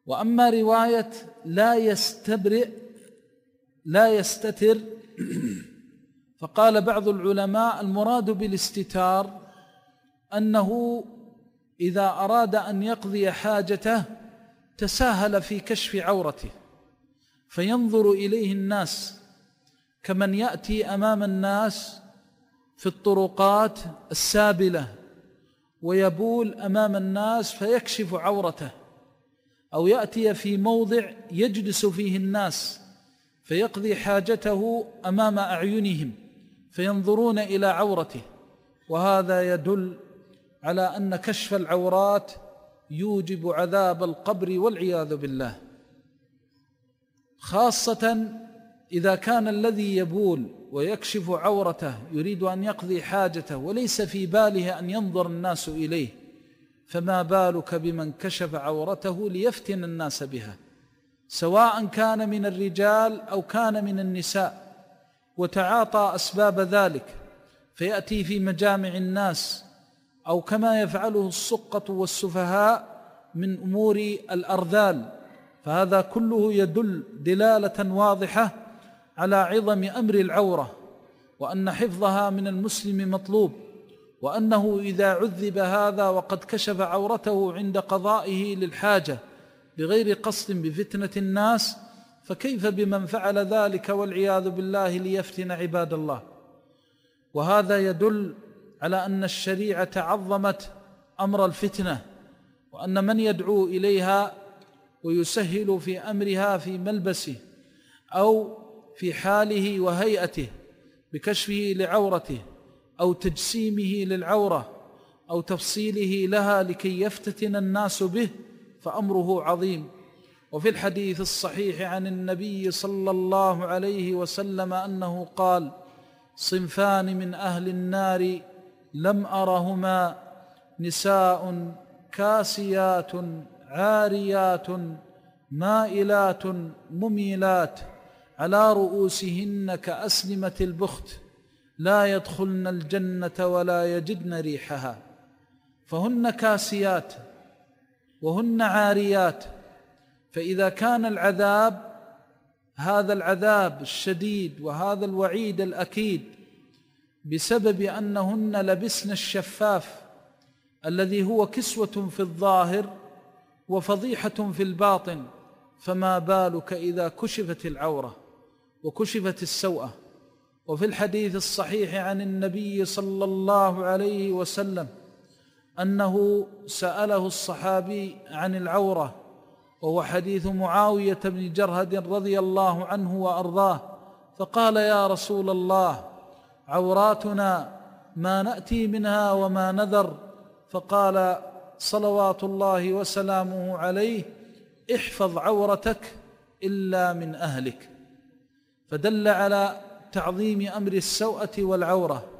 وأما رواية لا يستتر فقال بعض العلماء المراد بالاستتار أنه إذا أراد أن يقضي حاجته تساهل في كشف عورته فينظر إليه الناس كمن يأتي أمام الناس في الطرقات السابلة ويبول أمام الناس فيكشف عورته، أو يأتي في موضع يجلس فيه الناس فيقضي حاجته أمام أعينهم فينظرون إلى عورته. وهذا يدل على أن كشف العورات يوجب عذاب القبر والعياذ بالله، خاصة إذا كان الذي يبول ويكشف عورته يريد أن يقضي حاجته وليس في باله أن ينظر الناس إليه، فما بالك بمن كشف عورته ليفتن الناس بها، سواء كان من الرجال أو كان من النساء، وتعاطى أسباب ذلك فيأتي في مجامع الناس، أو كما يفعله السقة والسفهاء من أمور الأرذال، فهذا كله يدل دلالة واضحة على عظم أمر العورة، وأن حفظها من المسلم مطلوب، وأنه إذا عذب هذا وقد كشف عورته عند قضائه للحاجة بغير قصد بفتنة الناس، فكيف بمن فعل ذلك والعياذ بالله ليفتن عباد الله؟ وهذا يدل على أن الشريعة عظمت أمر الفتنة، وأن من يدعو إليها ويسهل في أمرها في ملبسه أو في حاله وهيئته بكشفه لعورته أو تجسيمه للعورة أو تفصيله لها لكي يفتتن الناس به فأمره عظيم. وفي الحديث الصحيح عن النبي صلى الله عليه وسلم أنه قال: صنفان من أهل النار لم أرهما، نساء كاسيات عاريات مائلات مميلات على رؤوسهن كأسنمة البخت لا يدخلن الجنة ولا يجدن ريحها. فهن كاسيات وهن عاريات، فإذا كان العذاب هذا العذاب الشديد وهذا الوعيد الأكيد بسبب أنهن لبسن الشفاف الذي هو كسوة في الظاهر وفضيحة في الباطن، فما بالك إذا كشفت العورة وكشفت السوءة. وفي الحديث الصحيح عن النبي صلى الله عليه وسلم أنه سأله الصحابي عن العورة، وهو حديث معاوية بن جرهد رضي الله عنه وأرضاه، فقال: يا رسول الله، عوراتنا ما نأتي منها وما نذر. فقال صلوات الله وسلامه عليه: احفظ عورتك إلا من أهلك. فدل على تعظيم أمر السوءة والعورة،